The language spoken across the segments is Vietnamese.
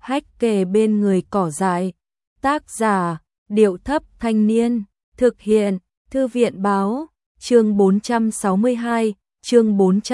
hách kề bên người cỏ dại. Tác giả, Điệu Thấp Thanh Niên, thực hiện, Thư viện Báo, chương 462, chương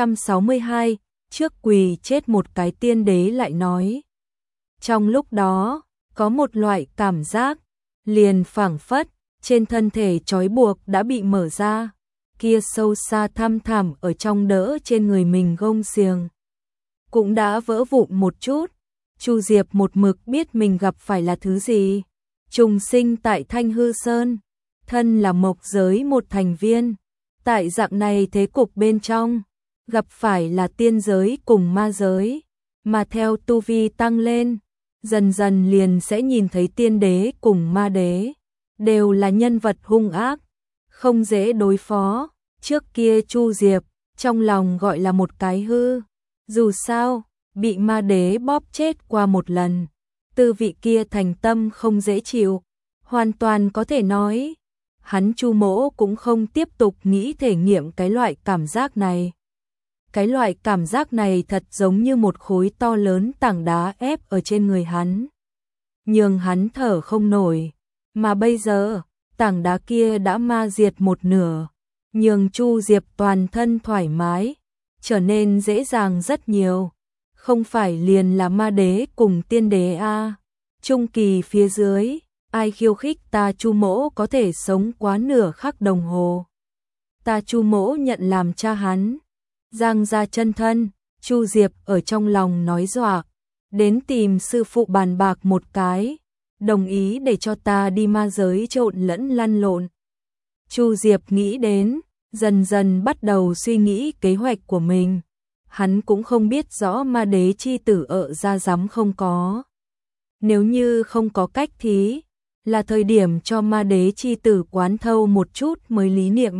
462, trước quỳ chết một cái tiên đế lại nói. Trong lúc đó, có một loại cảm giác, liền phảng phất, trên thân thể trói buộc đã bị mở ra, kia sâu xa thăm thẳm ở trong đỡ trên người mình gông xiềng cũng đã vỡ vụn một chút. Chu Diệp một mực biết mình gặp phải là thứ gì. Trùng sinh tại Thanh Hư Sơn, thân là mộc giới một thành viên, tại dạng này thế cục bên trong, gặp phải là tiên giới cùng ma giới, mà theo tu vi tăng lên, dần dần liền sẽ nhìn thấy tiên đế cùng ma đế, đều là nhân vật hung ác, không dễ đối phó. Trước kia Chu Diệp, trong lòng gọi là một cái hư, dù sao, bị ma đế bóp chết qua một lần, tư vị kia thành tâm không dễ chịu, hoàn toàn có thể nói, hắn Chu Mỗ cũng không tiếp tục nghĩ thể nghiệm cái loại cảm giác này. Cái loại cảm giác này thật giống như một khối to lớn tảng đá ép ở trên người hắn, nhường hắn thở không nổi, mà bây giờ, tảng đá kia đã ma diệt một nửa, nhường Chu Diệp toàn thân thoải mái, trở nên dễ dàng rất nhiều. Không phải liền là ma đế cùng tiên đế a, trung kỳ phía dưới, ai khiêu khích ta Chu Mỗ có thể sống quá nửa khắc đồng hồ. Ta Chu Mỗ nhận làm cha hắn. Giang ra chân thân, Chu Diệp ở trong lòng nói dọa, đến tìm sư phụ bàn bạc một cái, đồng ý để cho ta đi ma giới trộn lẫn lăn lộn. Chu Diệp nghĩ đến, dần dần bắt đầu suy nghĩ kế hoạch của mình. Hắn cũng không biết rõ ma đế chi tử ở ra dám không có. Nếu như không có cách thí, là thời điểm cho ma đế chi tử quán thâu một chút mới lý niệm.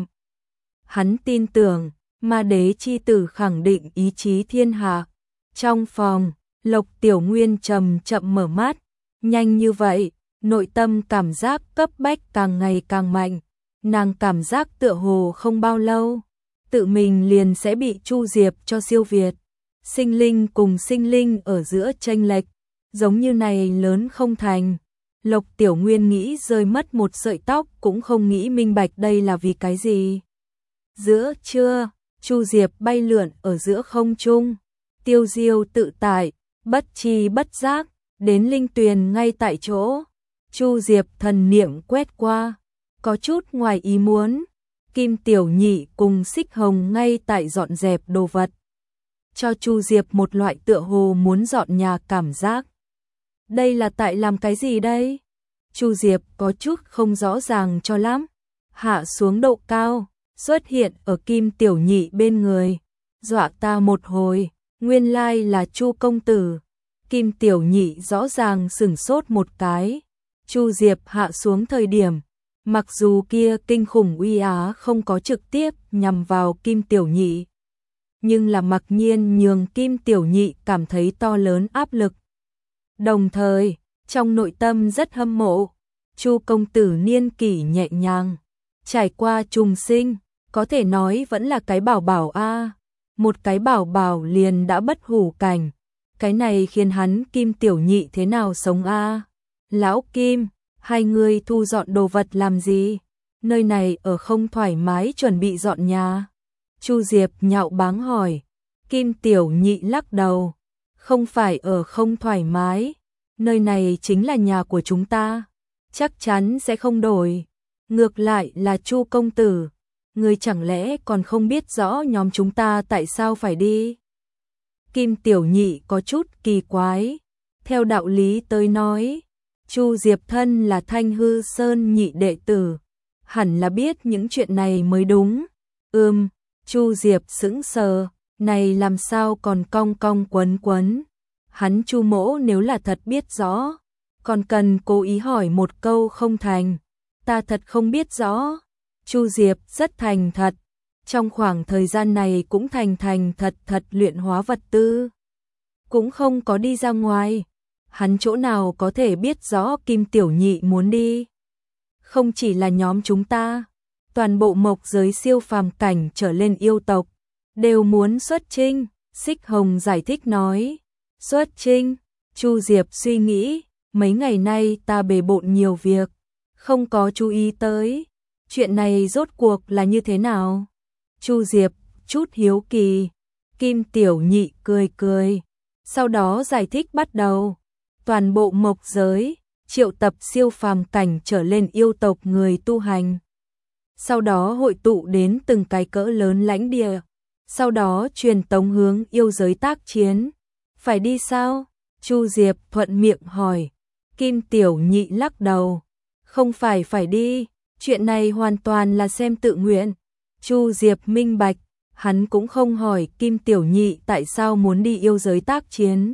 Hắn tin tưởng, ma đế chi tử khẳng định ý chí thiên hạ. Trong phòng, Lộc Tiểu Nguyên chậm chậm mở mắt, nhanh như vậy, nội tâm cảm giác cấp bách càng ngày càng mạnh. Nàng cảm giác tựa hồ không bao lâu, tự mình liền sẽ bị Chu Diệp cho siêu việt. Sinh linh cùng sinh linh ở giữa chênh lệch, giống như này lớn không thành. Lộc Tiểu Nguyên nghĩ rơi mất một sợi tóc cũng không nghĩ minh bạch đây là vì cái gì. Giữa trưa, Chu Diệp bay lượn ở giữa không trung, tiêu diêu tự tại, bất tri bất giác, đến linh tuyền ngay tại chỗ. Chu Diệp thần niệm quét qua, có chút ngoài ý muốn, Kim Tiểu Nhị cùng Xích Hồng ngay tại dọn dẹp đồ vật, cho Chu Diệp một loại tựa hồ muốn dọn nhà cảm giác. Đây là tại làm cái gì đây? Chu Diệp có chút không rõ ràng cho lắm, hạ xuống độ cao, xuất hiện ở Kim Tiểu Nhị bên người, dọa ta một hồi, nguyên lai là Chu công tử. Kim Tiểu Nhị rõ ràng sửng sốt một cái. Chu Diệp hạ xuống thời điểm, mặc dù kia kinh khủng uy á không có trực tiếp nhằm vào Kim Tiểu Nhị, nhưng là mặc nhiên nhường Kim Tiểu Nhị cảm thấy to lớn áp lực. Đồng thời, trong nội tâm rất hâm mộ, Chu công tử niên kỷ nhẹ nhàng, trải qua trùng sinh, có thể nói vẫn là cái bảo bảo a, một cái bảo bảo liền đã bất hủ cảnh, cái này khiến hắn Kim Tiểu Nhị thế nào sống a? Lão Kim, hai người thu dọn đồ vật làm gì? Nơi này ở không thoải mái chuẩn bị dọn nhà. Chu Diệp nhạo báng hỏi. Kim Tiểu Nhị lắc đầu. Không phải ở không thoải mái. Nơi này chính là nhà của chúng ta. Chắc chắn sẽ không đổi. Ngược lại là Chu công tử. Người chẳng lẽ còn không biết rõ nhóm chúng ta tại sao phải đi? Kim Tiểu Nhị có chút kỳ quái. Theo đạo lý tới nói, Chu Diệp thân là Thanh Hư Sơn nhị đệ tử, hẳn là biết những chuyện này mới đúng. Chu Diệp sững sờ, này làm sao còn cong cong quấn quấn. Hắn Chu mỗ nếu là thật biết rõ, còn cần cố ý hỏi một câu không thành. Ta thật không biết rõ. Chu Diệp rất thành thật, trong khoảng thời gian này cũng thành thật luyện hóa vật tư, cũng không có đi ra ngoài. Hắn chỗ nào có thể biết rõ Kim Tiểu Nhị muốn đi. Không chỉ là nhóm chúng ta, toàn bộ mộc giới siêu phàm cảnh trở lên yêu tộc đều muốn xuất chinh. Xích Hồng giải thích nói. Xuất chinh? Chu Diệp suy nghĩ, mấy ngày nay ta bề bộn nhiều việc, không có chú ý tới. Chuyện này rốt cuộc là như thế nào? Chu Diệp chút hiếu kỳ. Kim Tiểu Nhị cười cười, sau đó giải thích bắt đầu. Toàn bộ mộc giới triệu tập siêu phàm cảnh trở lên yêu tộc người tu hành. Sau đó hội tụ đến từng cái cỡ lớn lãnh địa, sau đó truyền tống hướng yêu giới tác chiến. Phải đi sao? Chu Diệp thuận miệng hỏi. Kim Tiểu Nhị lắc đầu. Không phải đi, chuyện này hoàn toàn là xem tự nguyện. Chu Diệp minh bạch, hắn cũng không hỏi Kim Tiểu Nhị tại sao muốn đi yêu giới tác chiến.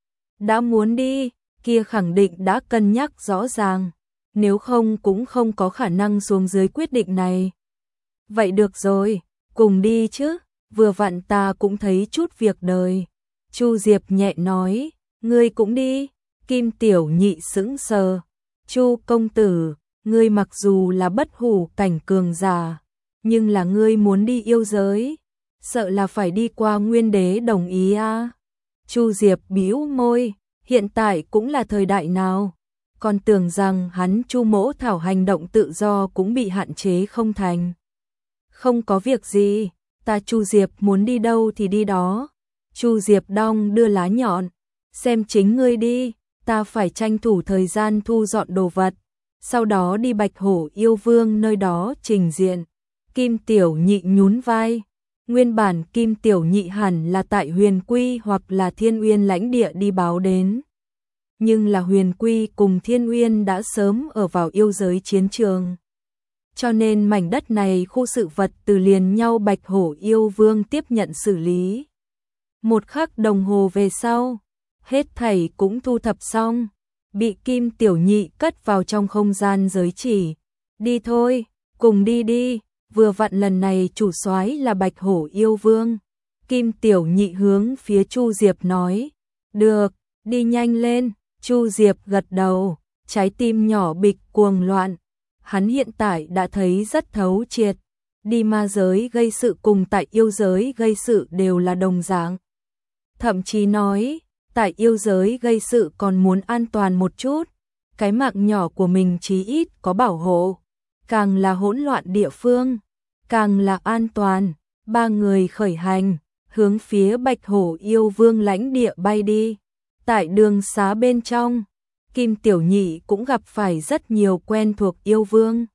Đã muốn đi, kia khẳng định đã cân nhắc rõ ràng, nếu không cũng không có khả năng xuống dưới quyết định này. Vậy được rồi, cùng đi chứ, vừa vặn ta cũng thấy chút việc đời. Chu Diệp nhẹ nói, ngươi cũng đi. Kim Tiểu Nhị sững sờ. Chu công tử, ngươi mặc dù là bất hủ cảnh cường giả, nhưng là ngươi muốn đi yêu giới, sợ là phải đi qua Nguyên Đế đồng ý à? Chu Diệp bĩu môi, hiện tại cũng là thời đại nào, còn tưởng rằng hắn Chu Mỗ Thảo hành động tự do cũng bị hạn chế không thành. Không có việc gì, ta Chu Diệp muốn đi đâu thì đi đó. Chu Diệp đong đưa lá nhọn, xem chính ngươi đi, ta phải tranh thủ thời gian thu dọn đồ vật, sau đó đi Bạch Hổ Yêu Vương nơi đó trình diện. Kim Tiểu Nhị nhún vai. Nguyên bản Kim Tiểu Nhị hẳn là tại Huyền Quy hoặc là Thiên Uyên lãnh địa đi báo đến. Nhưng là Huyền Quy cùng Thiên Uyên đã sớm ở vào yêu giới chiến trường. Cho nên mảnh đất này khu sự vật từ liền nhau Bạch Hổ Yêu Vương tiếp nhận xử lý. Một khắc đồng hồ về sau, hết thảy cũng thu thập xong, bị Kim Tiểu Nhị cất vào trong không gian giới chỉ. Đi thôi, cùng đi đi. Vừa vặn lần này chủ soái là Bạch Hổ Yêu Vương. Kim Tiểu Nhị hướng phía Chu Diệp nói. Được, đi nhanh lên. Chu Diệp gật đầu, trái tim nhỏ bịch cuồng loạn. Hắn hiện tại đã thấy rất thấu triệt. Đi ma giới gây sự cùng tại yêu giới gây sự đều là đồng dạng. Thậm chí nói, tại yêu giới gây sự còn muốn an toàn một chút. Cái mạng nhỏ của mình chí ít có bảo hộ. Càng là hỗn loạn địa phương, càng là an toàn. Ba người khởi hành, hướng phía Bạch Hổ Yêu Vương lãnh địa bay đi. Tại đường xá bên trong, Kim Tiểu Nhị cũng gặp phải rất nhiều quen thuộc yêu vương.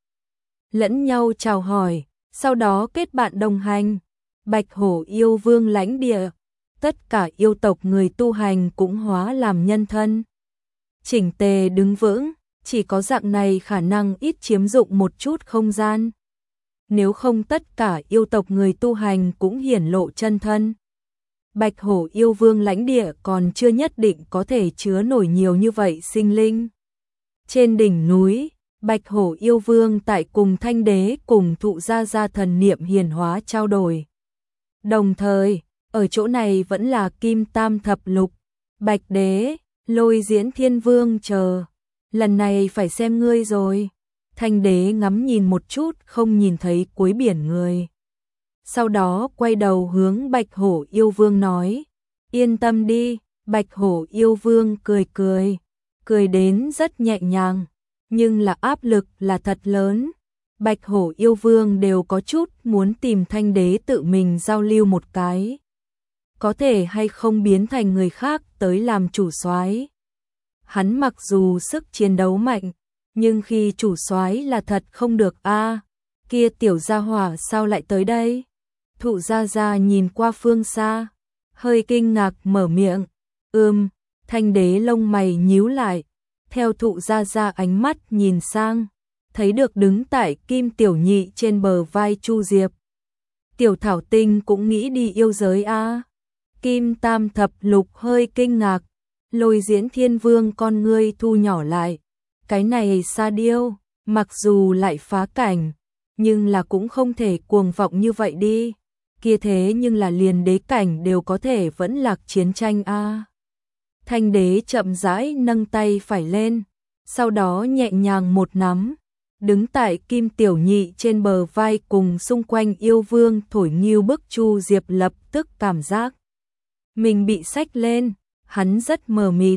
Lẫn nhau chào hỏi, sau đó kết bạn đồng hành. Bạch Hổ Yêu Vương lãnh địa, tất cả yêu tộc người tu hành cũng hóa làm nhân thân. Chỉnh tề đứng vững. Chỉ có dạng này khả năng ít chiếm dụng một chút không gian. Nếu không tất cả yêu tộc người tu hành cũng hiển lộ chân thân. Bạch Hổ Yêu Vương lãnh địa còn chưa nhất định có thể chứa nổi nhiều như vậy sinh linh. Trên đỉnh núi, Bạch Hổ Yêu Vương tại cùng Thanh Đế cùng Thụ Gia thần niệm hiển hóa trao đổi. Đồng thời, ở chỗ này vẫn là Kim Tam Thập Lục, Bạch Đế, Lôi Diễn Thiên Vương chờ. Lần này phải xem ngươi rồi. Thanh Đế ngắm nhìn một chút không nhìn thấy cuối biển người. Sau đó quay đầu hướng Bạch Hổ Yêu Vương nói. Yên tâm đi. Bạch Hổ Yêu Vương cười cười. Cười đến rất nhẹ nhàng. Nhưng là áp lực là thật lớn. Bạch Hổ Yêu Vương đều có chút muốn tìm Thanh Đế tự mình giao lưu một cái. Có thể hay không biến thành người khác tới làm chủ soái. Hắn mặc dù sức chiến đấu mạnh, nhưng khi chủ soái là thật không được a. Kia tiểu gia hỏa sao lại tới đây? Thụ Gia nhìn qua phương xa, hơi kinh ngạc mở miệng. Thanh Đế lông mày nhíu lại, theo Thụ Gia ánh mắt nhìn sang, thấy được đứng tại Kim Tiểu Nhị trên bờ vai Chu Diệp. Tiểu Thảo Tinh cũng nghĩ đi yêu giới a. Kim Tam Thập Lục hơi kinh ngạc. Lôi Diễn Thiên Vương con ngươi thu nhỏ lại. Cái này Sa Điêu, mặc dù lại phá cảnh, nhưng là cũng không thể cuồng vọng như vậy đi. Kia thế nhưng là liền đế cảnh đều có thể vẫn lạc chiến tranh a. Thanh Đế chậm rãi nâng tay phải lên, sau đó nhẹ nhàng một nắm, đứng tại Kim Tiểu Nhị trên bờ vai cùng xung quanh yêu vương thổi nghiêu bức. Chu Diệp lập tức cảm giác mình bị xách lên. Hắn rất mờ mịt,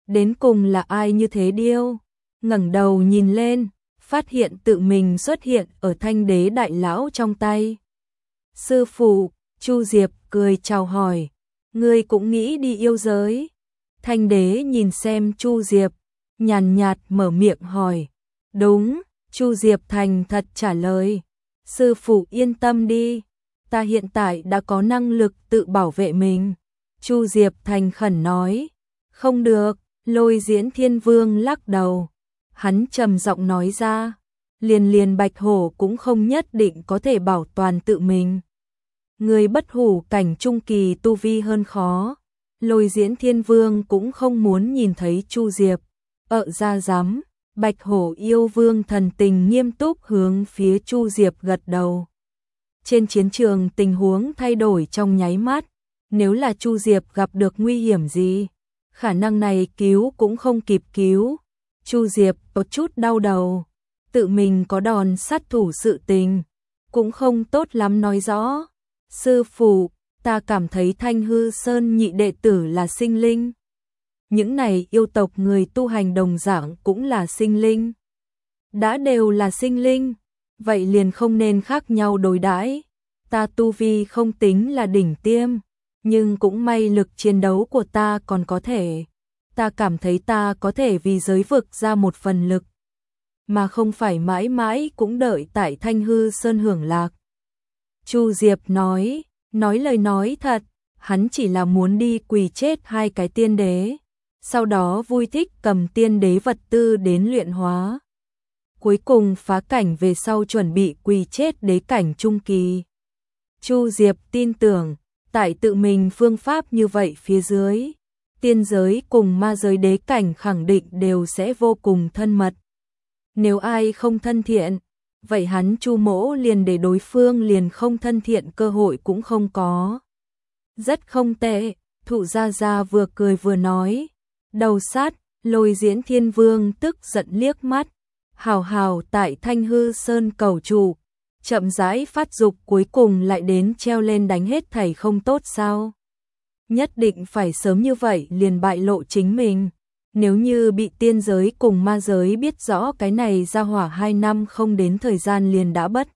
Đến cùng là ai như thế điêu? Ngẩng đầu nhìn lên, phát hiện tự mình xuất hiện ở Thanh Đế đại lão trong tay. Sư phụ, Chu Diệp cười chào hỏi, ngươi cũng nghĩ đi yêu giới? Thanh Đế nhìn xem Chu Diệp, nhàn nhạt mở miệng hỏi. Đúng, Chu Diệp thành thật trả lời. Sư phụ yên tâm đi, ta hiện tại đã có năng lực tự bảo vệ mình. Chu Diệp thành khẩn nói. Không được, Lôi Diễn Thiên Vương lắc đầu. Hắn trầm giọng nói ra, liền Bạch Hổ cũng không nhất định có thể bảo toàn tự mình. Người bất hủ cảnh trung kỳ tu vi hơn khó. Lôi Diễn Thiên Vương cũng không muốn nhìn thấy Chu Diệp. Ra dám, Bạch Hổ yêu vương thần tình nghiêm túc hướng phía Chu Diệp gật đầu. Trên chiến trường tình huống thay đổi trong nháy mắt. Nếu là Chu Diệp gặp được nguy hiểm gì, khả năng này cứu cũng không kịp cứu. Chu Diệp có chút đau đầu, tự mình có đòn sát thủ sự tình, cũng không tốt lắm nói rõ. Sư phụ, ta cảm thấy Thanh Hư Sơn nhị đệ tử là sinh linh. Những này yêu tộc người tu hành đồng dạng cũng là sinh linh. Đã đều là sinh linh, vậy liền không nên khác nhau đối đãi. Ta tu vi không tính là đỉnh tiêm, nhưng cũng may lực chiến đấu của ta còn có thể. Ta cảm thấy ta có thể vì giới vực ra một phần lực, mà không phải mãi mãi cũng đợi tại Thanh Hư Sơn hưởng lạc. Chu Diệp nói lời nói thật, hắn chỉ là muốn đi quỳ chết hai cái tiên đế, sau đó vui thích cầm tiên đế vật tư đến luyện hóa. Cuối cùng phá cảnh về sau chuẩn bị quỳ chết đế cảnh trung kỳ. Chu Diệp tin tưởng, tại tự mình phương pháp như vậy phía dưới, tiên giới cùng ma giới đế cảnh khẳng định đều sẽ vô cùng thân mật. Nếu ai không thân thiện, vậy hắn Chu Mỗ liền để đối phương liền không thân thiện cơ hội cũng không có. Rất không tệ, Thụ Gia Gia vừa cười vừa nói. Đầu sát, Lôi Diễn Thiên Vương tức giận liếc mắt. Hào tại Thanh Hư Sơn cầu trụ, chậm rãi phát dục cuối cùng lại đến treo lên đánh hết thảy không tốt sao? Nhất định phải sớm như vậy liền bại lộ chính mình. Nếu như bị tiên giới cùng ma giới biết rõ cái này ra hỏa 2 năm không đến thời gian liền đã bất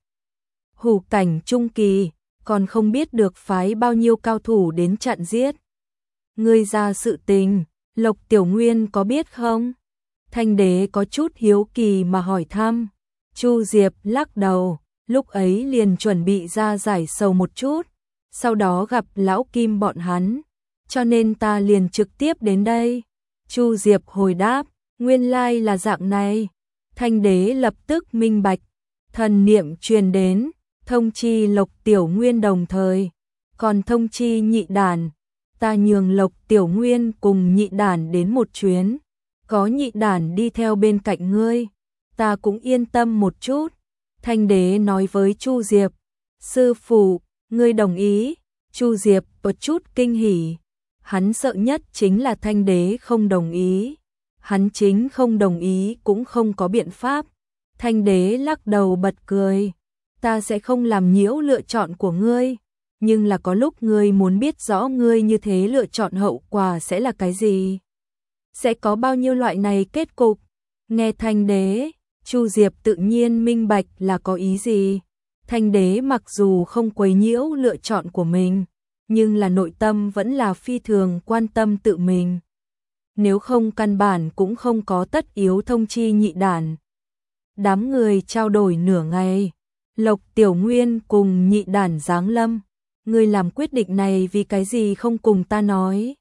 hủ cảnh trung kỳ, còn không biết được phái bao nhiêu cao thủ đến chặn giết. Ngươi ra sự tình, Lộc Tiểu Nguyên có biết không? Thanh Đế có chút hiếu kỳ mà hỏi thăm. Chu Diệp lắc đầu, lúc ấy liền chuẩn bị ra giải sầu một chút, sau đó gặp lão Kim bọn hắn, cho nên ta liền trực tiếp đến đây. Chu Diệp hồi đáp, nguyên lai là dạng này. Thanh Đế lập tức minh bạch, thần niệm truyền đến, thông chi Lộc Tiểu Nguyên đồng thời, còn thông chi Nhị Đản, ta nhường Lộc Tiểu Nguyên cùng Nhị Đản đến một chuyến, có Nhị Đản đi theo bên cạnh ngươi, ta cũng yên tâm một chút. Thanh Đế nói với Chu Diệp, sư phụ, ngươi đồng ý? Chu Diệp có chút kinh hỉ. Hắn sợ nhất chính là Thanh Đế không đồng ý. Hắn chính không đồng ý cũng không có biện pháp. Thanh Đế lắc đầu bật cười. Ta sẽ không làm nhiễu lựa chọn của ngươi. Nhưng là có lúc ngươi muốn biết rõ ngươi như thế lựa chọn hậu quả sẽ là cái gì. Sẽ có bao nhiêu loại này kết cục. Nghe Thanh Đế, Chu Diệp tự nhiên minh bạch là có ý gì. Thanh Đế mặc dù không quấy nhiễu lựa chọn của mình, nhưng là nội tâm vẫn là phi thường quan tâm tự mình. Nếu không căn bản cũng không có tất yếu thông chi Nhị Đản. Đám người trao đổi nửa ngày. Lộc Tiểu Nguyên cùng Nhị Đản giáng lâm. Ngươi làm quyết định này vì cái gì không cùng ta nói?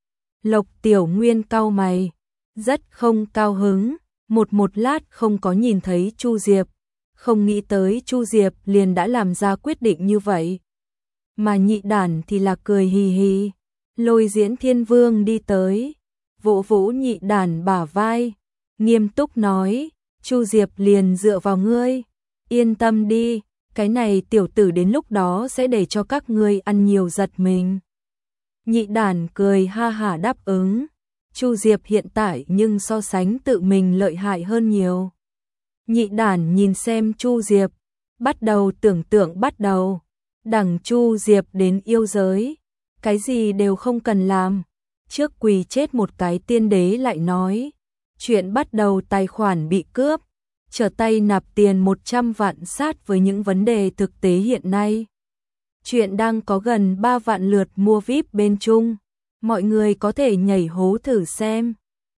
Lộc Tiểu Nguyên cau mày, rất không cao hứng. Một lát không có nhìn thấy Chu Diệp, không nghĩ tới Chu Diệp liền đã làm ra quyết định như vậy. Mà Nhị Đản thì là cười hì hì. Lôi Diễn Thiên Vương đi tới, vỗ vỗ Nhị Đản bả vai, nghiêm túc nói, Chu Diệp liền dựa vào ngươi, yên tâm đi, cái này tiểu tử đến lúc đó sẽ để cho các ngươi ăn nhiều giật mình. Nhị Đản cười ha hả đáp ứng. Chu Diệp hiện tại nhưng so sánh tự mình lợi hại hơn nhiều. Nhị Đản nhìn xem Chu Diệp, bắt đầu tưởng tượng đằng Chu Diệp đến yêu giới, cái gì đều không cần làm, trước quỳ chết một cái tiên đế lại nói. Chuyện bắt đầu tài khoản bị cướp, trở tay nạp tiền 100 vạn sát với những vấn đề thực tế hiện nay. Chuyện đang có gần 3 vạn lượt mua VIP bên Trung. Mọi người có thể nhảy hố thử xem.